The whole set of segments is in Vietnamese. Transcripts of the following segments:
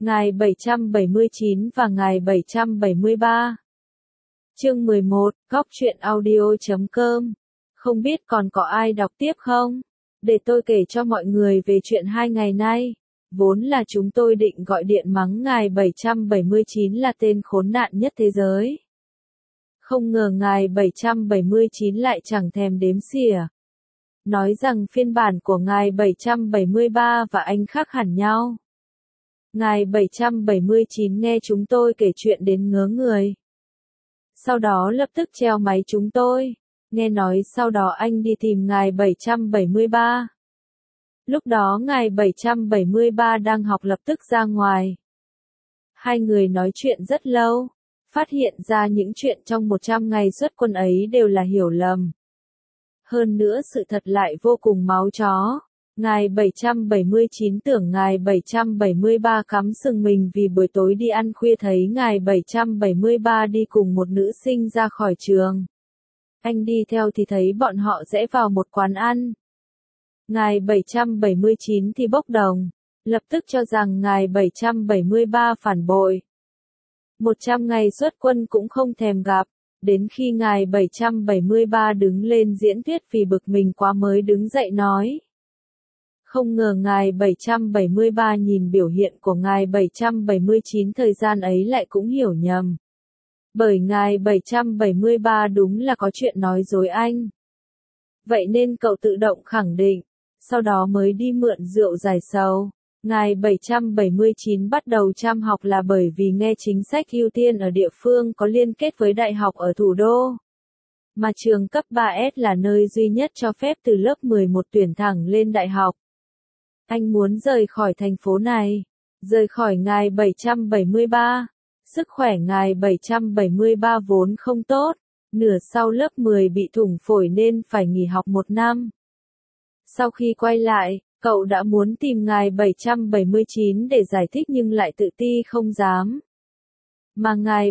Ngày 779 và ngày 773. Chương 11, Góc truyện audio.com. Không biết còn có ai đọc tiếp không? Để tôi kể cho mọi người về chuyện 2 ngày nay. Vốn là chúng tôi định gọi điện mắng ngài 779 là tên khốn nạn nhất thế giới. Không ngờ ngài 779 lại chẳng thèm đếm xỉa. Nói rằng phiên bản của ngài 773 và anh khác hẳn nhau. Ngài 779 nghe chúng tôi kể chuyện đến ngớ người. Sau đó lập tức treo máy chúng tôi. Nghe nói sau đó anh đi tìm ngài 773. Lúc đó ngài 773 đang học lập tức ra ngoài. Hai người nói chuyện rất lâu. Phát hiện ra những chuyện trong 100 ngày xuất quân ấy đều là hiểu lầm. Hơn nữa sự thật lại vô cùng máu chó. Ngài 779 tưởng ngài 773 cắm sừng mình vì buổi tối đi ăn khuya thấy ngài 773 đi cùng một nữ sinh ra khỏi trường. Anh đi theo thì thấy bọn họ rẽ vào một quán ăn. Ngài 779 thì bốc đồng, lập tức cho rằng ngài 773 phản bội. 100 ngày xuất quân cũng không thèm gặp, đến khi ngài 773 đứng lên diễn thuyết vì bực mình quá mới đứng dậy nói. Không ngờ ngài 773 nhìn biểu hiện của ngài 779 thời gian ấy lại cũng hiểu nhầm. Bởi ngài 773 đúng là có chuyện nói dối anh. Vậy nên cậu tự động khẳng định, sau đó mới đi mượn rượu giải sầu. Ngài 779 bắt đầu chăm học là bởi vì nghe chính sách ưu tiên ở địa phương có liên kết với đại học ở thủ đô. Mà trường cấp 3S là nơi duy nhất cho phép từ lớp 11 tuyển thẳng lên đại học. Anh muốn rời khỏi thành phố này, rời khỏi ngài 773. Sức khỏe ngài 773 vốn không tốt, nửa sau lớp 10 bị thủng phổi nên phải nghỉ học 1 năm. Sau khi quay lại, cậu đã muốn tìm ngài 779 để giải thích nhưng lại tự ti không dám. Mà ngài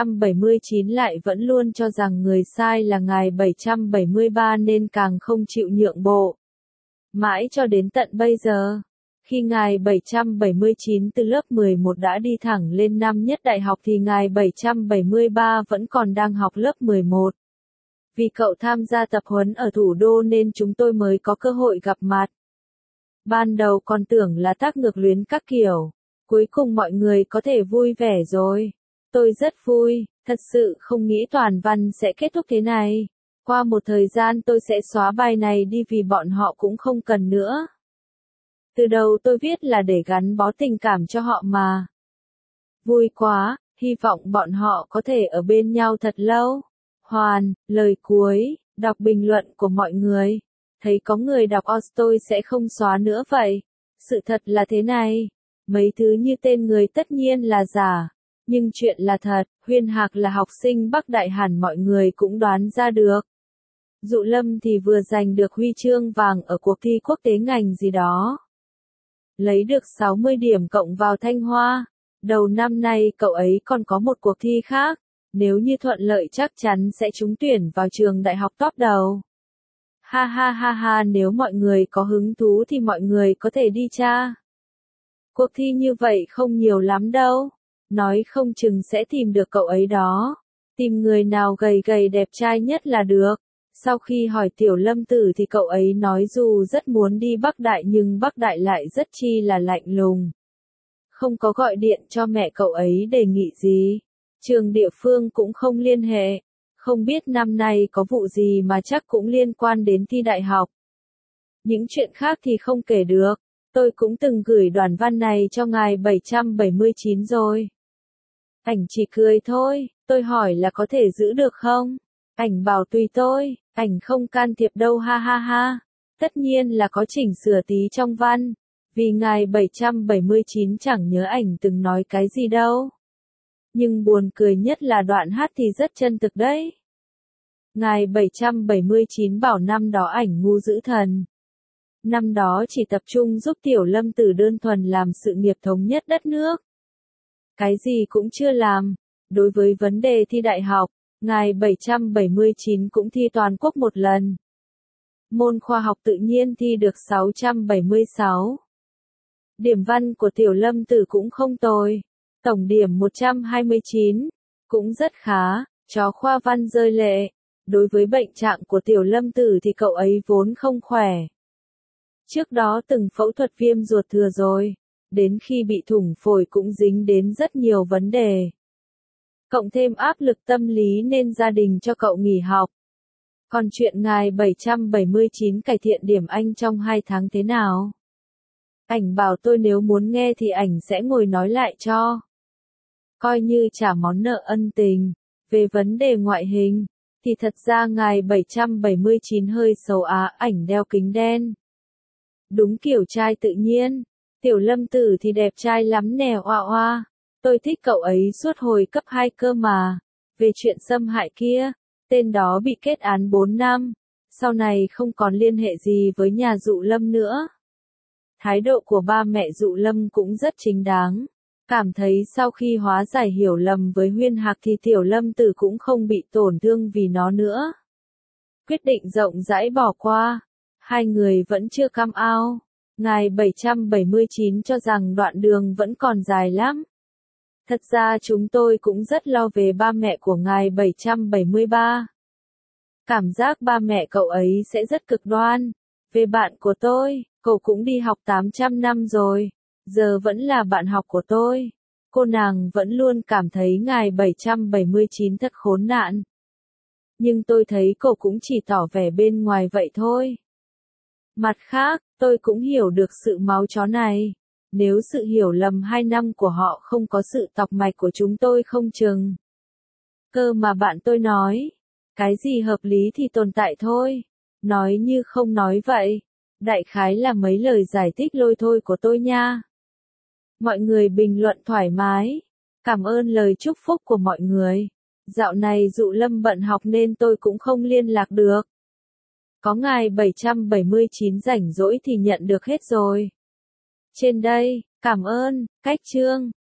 779 lại vẫn luôn cho rằng người sai là ngài 773 nên càng không chịu nhượng bộ. Mãi cho đến tận bây giờ, khi ngài 779 từ lớp 11 đã đi thẳng lên năm nhất đại học thì ngài 773 vẫn còn đang học lớp 11. Vì cậu tham gia tập huấn ở thủ đô nên chúng tôi mới có cơ hội gặp mặt. Ban đầu còn tưởng là tác ngược luyến các kiểu, cuối cùng mọi người có thể vui vẻ rồi. Tôi rất vui, thật sự không nghĩ toàn văn sẽ kết thúc thế này. Qua một thời gian tôi sẽ xóa bài này đi vì bọn họ cũng không cần nữa. Từ đầu tôi viết là để gắn bó tình cảm cho họ mà. Vui quá, hy vọng bọn họ có thể ở bên nhau thật lâu. Hoàn, lời cuối, đọc bình luận của mọi người. Thấy có người đọc tôi sẽ không xóa nữa vậy. Sự thật là thế này. Mấy thứ như tên người tất nhiên là giả. Nhưng chuyện là thật, Huyên Hạc là học sinh Bắc Đại hẳn mọi người cũng đoán ra được. Dụ Lâm thì vừa giành được huy chương vàng ở cuộc thi quốc tế ngành gì đó. Lấy được 60 điểm cộng vào Thanh Hoa. Đầu năm nay cậu ấy còn có một cuộc thi khác. Nếu như thuận lợi chắc chắn sẽ trúng tuyển vào trường đại học top đầu. Ha ha ha ha, nếu mọi người có hứng thú thì mọi người có thể đi tra. Cuộc thi như vậy không nhiều lắm đâu. Nói không chừng sẽ tìm được cậu ấy đó. Tìm người nào gầy gầy đẹp trai nhất là được. Sau khi hỏi Tiểu Lâm Tử thì cậu ấy nói dù rất muốn đi Bắc Đại nhưng Bắc Đại lại rất chi là lạnh lùng. Không có gọi điện cho mẹ cậu ấy đề nghị gì. Trường địa phương cũng không liên hệ. Không biết năm nay có vụ gì mà chắc cũng liên quan đến thi đại học. Những chuyện khác thì không kể được. Tôi cũng từng gửi đoạn văn này cho ngài 779 rồi. Ảnh chỉ cười thôi, tôi hỏi là có thể giữ được không? Ảnh bảo tùy tôi, ảnh không can thiệp đâu ha ha ha. Tất nhiên là có chỉnh sửa tí trong văn. Vì ngài 779 chẳng nhớ ảnh từng nói cái gì đâu. Nhưng buồn cười nhất là đoạn hát thì rất chân thực đấy. Ngài 779 bảo năm đó ảnh ngu dữ thần. Năm đó chỉ tập trung giúp Tiểu Lâm Tử đơn thuần làm sự nghiệp thống nhất đất nước. Cái gì cũng chưa làm. Đối với vấn đề thi đại học, ngài 779 cũng thi toàn quốc một lần. Môn khoa học tự nhiên thi được 676. Điểm văn của Tiểu Lâm Tử cũng không tồi. Tổng điểm 129, cũng rất khá, chó khoa văn rơi lệ. Đối với bệnh trạng của Tiểu Lâm Tử thì cậu ấy vốn không khỏe. Trước đó từng phẫu thuật viêm ruột thừa rồi, đến khi bị thủng phổi cũng dính đến rất nhiều vấn đề. Cộng thêm áp lực tâm lý nên gia đình cho cậu nghỉ học. Còn chuyện ngài 779 cải thiện điểm Anh trong 2 tháng thế nào? Ảnh bảo tôi nếu muốn nghe thì ảnh sẽ ngồi nói lại cho. Coi như trả món nợ ân tình. Về vấn đề ngoại hình, thì thật ra ngài 779 hơi xấu á, ảnh đeo kính đen. Đúng kiểu trai tự nhiên. Tiểu Lâm Tử thì đẹp trai lắm nè oa oa. Tôi thích cậu ấy suốt hồi cấp 2 cơ mà. Về chuyện xâm hại kia, tên đó bị kết án 4 năm. Sau này không còn liên hệ gì với nhà Dụ Lâm nữa. Thái độ của ba mẹ Dụ Lâm cũng rất chính đáng. Cảm thấy sau khi hóa giải hiểu lầm với Huyên Hạc thì Tiểu Lâm Tử cũng không bị tổn thương vì nó nữa. Quyết định rộng rãi bỏ qua. Hai người vẫn chưa come out. Ngài 779 cho rằng đoạn đường vẫn còn dài lắm. Thật ra chúng tôi cũng rất lo về ba mẹ của ngài 773. Cảm giác ba mẹ cậu ấy sẽ rất cực đoan. Về bạn của tôi, cậu cũng đi học 800 năm rồi, giờ vẫn là bạn học của tôi. Cô nàng vẫn luôn cảm thấy ngài 779 thật khốn nạn. Nhưng tôi thấy cậu cũng chỉ tỏ vẻ bên ngoài vậy thôi. Mặt khác, tôi cũng hiểu được sự máu chó này. Nếu sự hiểu lầm 2 năm của họ không có sự tọc mạch của chúng tôi không chừng. Cơ mà bạn tôi nói, cái gì hợp lý thì tồn tại thôi. Nói như không nói vậy. Đại khái là mấy lời giải thích lôi thôi của tôi nha. Mọi người bình luận thoải mái. Cảm ơn lời chúc phúc của mọi người. Dạo này Dụ Lâm bận học nên tôi cũng không liên lạc được. Có ngài 779 rảnh rỗi thì nhận được hết rồi. Trên đây, cảm ơn, cách chương.